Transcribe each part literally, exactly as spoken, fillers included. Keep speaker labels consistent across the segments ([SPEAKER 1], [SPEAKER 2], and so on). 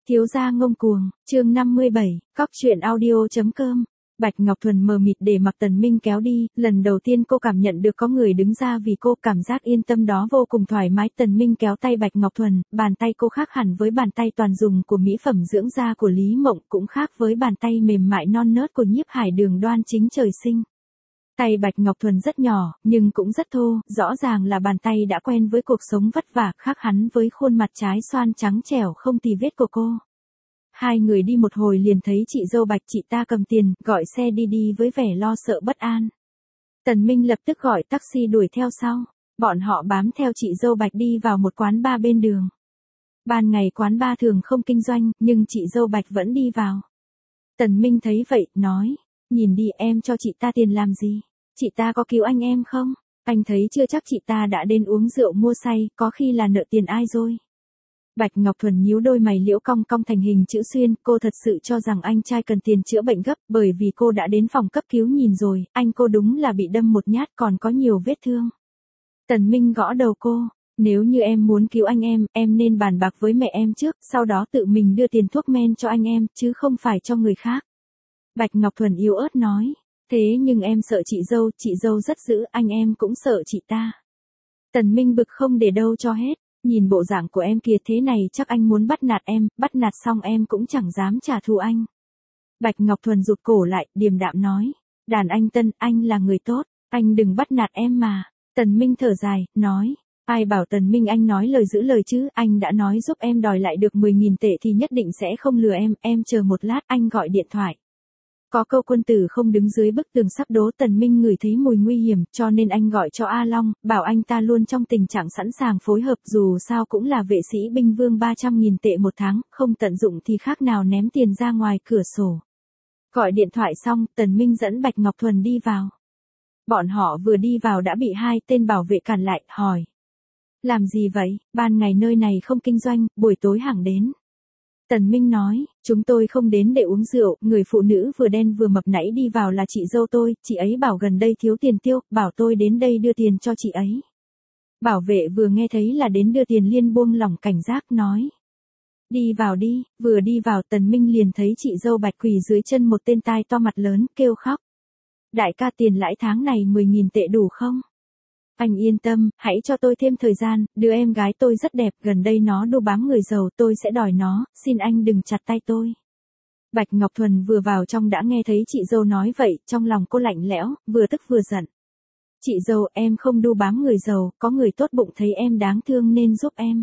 [SPEAKER 1] Thiếu gia ngông cuồng, chương năm mươi bảy, cóc truyện audio.com. Bạch Ngọc Thuần mờ mịt để mặc Tần Minh kéo đi, lần đầu tiên cô cảm nhận được có người đứng ra vì cô, cảm giác yên tâm đó vô cùng thoải mái. Tần Minh kéo tay Bạch Ngọc Thuần, bàn tay cô khác hẳn với bàn tay toàn dùng của mỹ phẩm dưỡng da của Lý Mộng, cũng khác với bàn tay mềm mại non nớt của Nhiếp Hải Đường đoan chính trời sinh. Tay Bạch Ngọc Thuần rất nhỏ, nhưng cũng rất thô, rõ ràng là bàn tay đã quen với cuộc sống vất vả, khác hẳn với khuôn mặt trái xoan trắng trẻo không tì vết của cô. Hai người đi một hồi liền thấy chị dâu Bạch, chị ta cầm tiền, gọi xe đi đi với vẻ lo sợ bất an. Tần Minh lập tức gọi taxi đuổi theo sau. Bọn họ bám theo chị dâu Bạch đi vào một quán bar bên đường. Ban ngày quán bar thường không kinh doanh, nhưng chị dâu Bạch vẫn đi vào. Tần Minh thấy vậy, nói, nhìn đi, em cho chị ta tiền làm gì? Chị ta có cứu anh em không? Anh thấy chưa chắc chị ta đã đến uống rượu mua say, có khi là nợ tiền ai rồi. Bạch Ngọc Thuần nhíu đôi mày liễu cong cong thành hình chữ xuyên, cô thật sự cho rằng anh trai cần tiền chữa bệnh gấp, bởi vì cô đã đến phòng cấp cứu nhìn rồi, anh cô đúng là bị đâm một nhát còn có nhiều vết thương. Tần Minh gõ đầu cô, nếu như em muốn cứu anh em, em nên bàn bạc với mẹ em trước, sau đó tự mình đưa tiền thuốc men cho anh em, chứ không phải cho người khác. Bạch Ngọc Thuần yếu ớt nói, thế nhưng em sợ chị dâu, chị dâu rất dữ, anh em cũng sợ chị ta. Tần Minh bực không để đâu cho hết. Nhìn bộ dạng của em kia thế này chắc anh muốn bắt nạt em, bắt nạt xong em cũng chẳng dám trả thù anh. Bạch Ngọc Thuần rụt cổ lại, điềm đạm nói, đàn anh Tân, anh là người tốt, anh đừng bắt nạt em mà. Tần Minh thở dài, nói, ai bảo Tần Minh anh nói lời giữ lời chứ, anh đã nói giúp em đòi lại được mười nghìn tệ thì nhất định sẽ không lừa em, em chờ một lát, anh gọi điện thoại. Có câu quân tử không đứng dưới bức tường sắp đổ. Tần Minh ngửi thấy mùi nguy hiểm, cho nên anh gọi cho A Long, bảo anh ta luôn trong tình trạng sẵn sàng phối hợp, dù sao cũng là vệ sĩ binh vương ba trăm nghìn tệ một tháng, không tận dụng thì khác nào ném tiền ra ngoài cửa sổ. Gọi điện thoại xong, Tần Minh dẫn Bạch Ngọc Thuần đi vào. Bọn họ vừa đi vào đã bị hai tên bảo vệ cản lại, hỏi. Làm gì vậy, ban ngày nơi này không kinh doanh, buổi tối hẳn đến. Tần Minh nói, chúng tôi không đến để uống rượu, người phụ nữ vừa đen vừa mập nãy đi vào là chị dâu tôi, chị ấy bảo gần đây thiếu tiền tiêu, bảo tôi đến đây đưa tiền cho chị ấy. Bảo vệ vừa nghe thấy là đến đưa tiền liền buông lỏng cảnh giác, nói. Đi vào đi, vừa đi vào Tần Minh liền thấy chị dâu Bạch quỳ dưới chân một tên tai to mặt lớn, kêu khóc. Đại ca, tiền lãi tháng này mười nghìn tệ đủ không? Anh yên tâm, hãy cho tôi thêm thời gian, đứa em gái tôi rất đẹp, gần đây nó đu bám người giàu, tôi sẽ đòi nó, xin anh đừng chặt tay tôi. Bạch Ngọc Thuần vừa vào trong đã nghe thấy chị dâu nói vậy, trong lòng cô lạnh lẽo, vừa tức vừa giận. Chị dâu, em không đu bám người giàu, có người tốt bụng thấy em đáng thương nên giúp em.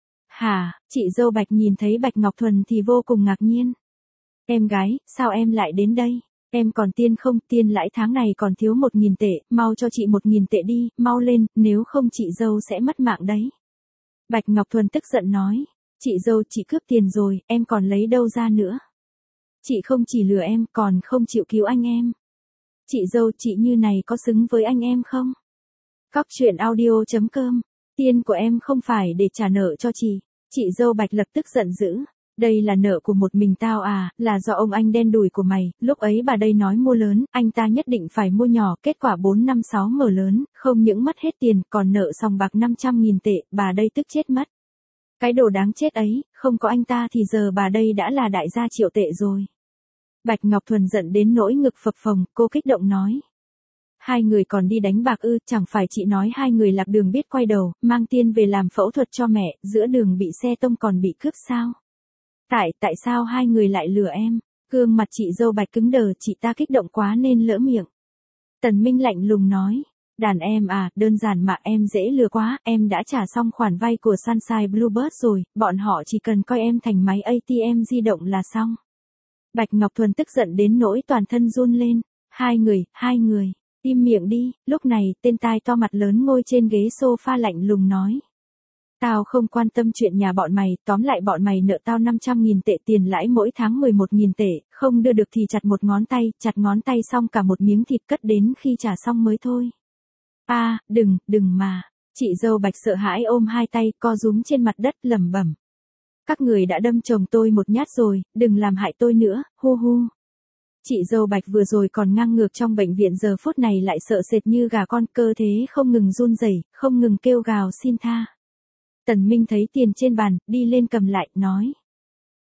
[SPEAKER 1] Hả, chị dâu Bạch nhìn thấy Bạch Ngọc Thuần thì vô cùng ngạc nhiên. Em gái, sao em lại đến đây? Em còn tiền không, tiền lãi tháng này còn thiếu một nghìn tệ, mau cho chị một nghìn tệ đi, mau lên, nếu không chị dâu sẽ mất mạng đấy. Bạch Ngọc Thuần tức giận nói, chị dâu, chị cướp tiền rồi, em còn lấy đâu ra nữa. Chị không chỉ lừa em, còn không chịu cứu anh em. Chị dâu, chị như này có xứng với anh em không? Cóc truyện audio.com, tiền của em không phải để trả nợ cho chị. Chị dâu Bạch lập tức giận dữ. Đây là nợ của một mình tao à, là do ông anh đen đủi của mày, lúc ấy bà đây nói mua lớn, anh ta nhất định phải mua nhỏ, kết quả bốn năm sáu mở lớn, không những mất hết tiền, còn nợ sòng bạc năm trăm nghìn tệ, bà đây tức chết mất. Cái đồ đáng chết ấy, không có anh ta thì giờ bà đây đã là đại gia triệu tệ rồi. Bạch Ngọc Thuần giận đến nỗi ngực phập phồng, cô kích động nói. Hai người còn đi đánh bạc ư, chẳng phải chị nói hai người lạc đường biết quay đầu, mang tiền về làm phẫu thuật cho mẹ, giữa đường bị xe tông còn bị cướp sao? Tại, tại sao hai người lại lừa em? Gương mặt chị dâu Bạch cứng đờ, chị ta kích động quá nên lỡ miệng. Tần Minh lạnh lùng nói, đàn em à, đơn giản mà, em dễ lừa quá, em đã trả xong khoản vay của Sunshine Bluebird rồi, bọn họ chỉ cần coi em thành máy a tê em di động là xong. Bạch Ngọc Thuần tức giận đến nỗi toàn thân run lên, hai người, hai người, im miệng đi. Lúc này, tên tai to mặt lớn ngồi trên ghế sofa lạnh lùng nói. Tao không quan tâm chuyện nhà bọn mày, tóm lại bọn mày nợ tao năm trăm nghìn tệ tiền lãi mỗi tháng mười một nghìn tệ, không đưa được thì chặt một ngón tay, chặt ngón tay xong cả một miếng thịt cất đến khi trả xong mới thôi. A, à, đừng, đừng mà. Chị dâu Bạch sợ hãi ôm hai tay, co rúm trên mặt đất lẩm bẩm. Các người đã đâm chồng tôi một nhát rồi, đừng làm hại tôi nữa, hu hu. Chị dâu Bạch vừa rồi còn ngang ngược trong bệnh viện, giờ phút này lại sợ sệt như gà con, cơ thế không ngừng run rẩy, không ngừng kêu gào xin tha. Tần Minh thấy tiền trên bàn, đi lên cầm lại, nói.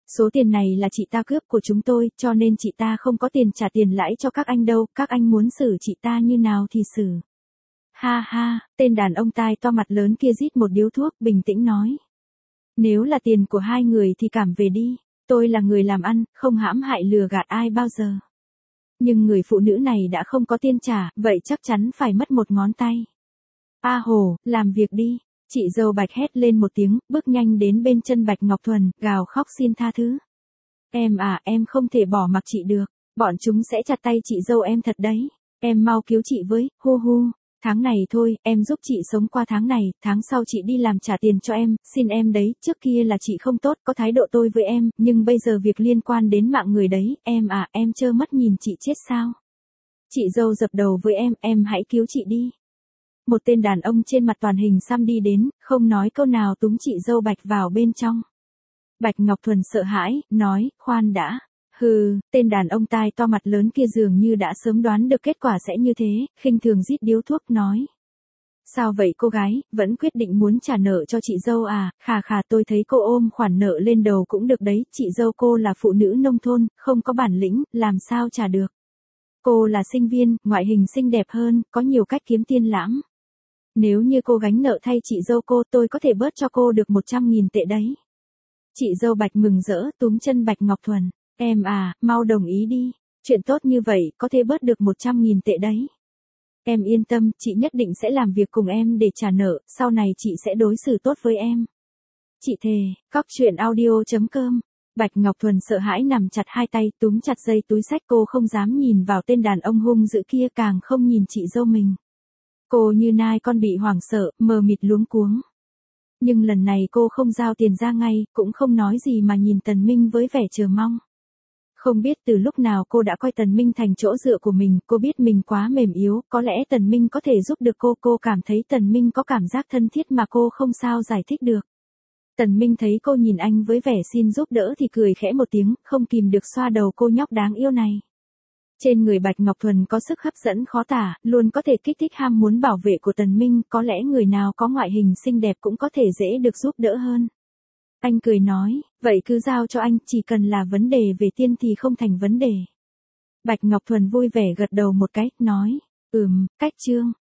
[SPEAKER 1] Số tiền này là chị ta cướp của chúng tôi, cho nên chị ta không có tiền trả tiền lãi cho các anh đâu, các anh muốn xử chị ta như nào thì xử. Ha ha, tên đàn ông tai to mặt lớn kia rít một điếu thuốc, bình tĩnh nói. Nếu là tiền của hai người thì cảm về đi, tôi là người làm ăn, không hãm hại lừa gạt ai bao giờ. Nhưng người phụ nữ này đã không có tiền trả, vậy chắc chắn phải mất một ngón tay. A hồ, làm việc đi. Chị dâu Bạch hét lên một tiếng, bước nhanh đến bên chân Bạch Ngọc Thuần, gào khóc xin tha thứ. Em à, em không thể bỏ mặc chị được, bọn chúng sẽ chặt tay chị dâu em thật đấy. Em mau cứu chị với, hu hu. Tháng này thôi, em giúp chị sống qua tháng này, tháng sau chị đi làm trả tiền cho em, xin em đấy, trước kia là chị không tốt, có thái độ tôi với em, nhưng bây giờ việc liên quan đến mạng người đấy, em à, em trơ mắt nhìn chị chết sao? Chị dâu dập đầu với em, em hãy cứu chị đi. Một tên đàn ông trên mặt toàn hình xăm đi đến, không nói câu nào túm chị dâu Bạch vào bên trong. Bạch Ngọc Thuần sợ hãi, nói, khoan đã. Hừ, tên đàn ông tai to mặt lớn kia dường như đã sớm đoán được kết quả sẽ như thế, khinh thường rít điếu thuốc nói. Sao vậy cô gái, vẫn quyết định muốn trả nợ cho chị dâu à, khà khà tôi thấy cô ôm khoản nợ lên đầu cũng được đấy, chị dâu cô là phụ nữ nông thôn, không có bản lĩnh, làm sao trả được. Cô là sinh viên, ngoại hình xinh đẹp hơn, có nhiều cách kiếm tiền lãng. Nếu như cô gánh nợ thay chị dâu cô tôi có thể bớt cho cô được một trăm nghìn tệ đấy. Chị dâu Bạch mừng rỡ túm chân Bạch Ngọc Thuần. Em à, mau đồng ý đi. Chuyện tốt như vậy có thể bớt được một trăm nghìn tệ đấy. Em yên tâm, chị nhất định sẽ làm việc cùng em để trả nợ, sau này chị sẽ đối xử tốt với em. Chị thề, cóc truyện audio chấm com. Bạch Ngọc Thuần sợ hãi nằm chặt hai tay túm chặt dây túi xách cô không dám nhìn vào tên đàn ông hung dữ kia càng không nhìn chị dâu mình. Cô như nai con bị hoảng sợ, mờ mịt luống cuống. Nhưng lần này cô không giao tiền ra ngay, cũng không nói gì mà nhìn Tần Minh với vẻ chờ mong. Không biết từ lúc nào cô đã coi Tần Minh thành chỗ dựa của mình, cô biết mình quá mềm yếu, có lẽ Tần Minh có thể giúp được cô, cô cảm thấy Tần Minh có cảm giác thân thiết mà cô không sao giải thích được. Tần Minh thấy cô nhìn anh với vẻ xin giúp đỡ thì cười khẽ một tiếng, không kìm được xoa đầu cô nhóc đáng yêu này. Trên người Bạch Ngọc Thuần có sức hấp dẫn khó tả, luôn có thể kích thích ham muốn bảo vệ của Tần Minh, có lẽ người nào có ngoại hình xinh đẹp cũng có thể dễ được giúp đỡ hơn. Anh cười nói, vậy cứ giao cho anh, chỉ cần là vấn đề về tiền thì không thành vấn đề. Bạch Ngọc Thuần vui vẻ gật đầu một cái, nói, ừm, cách chương.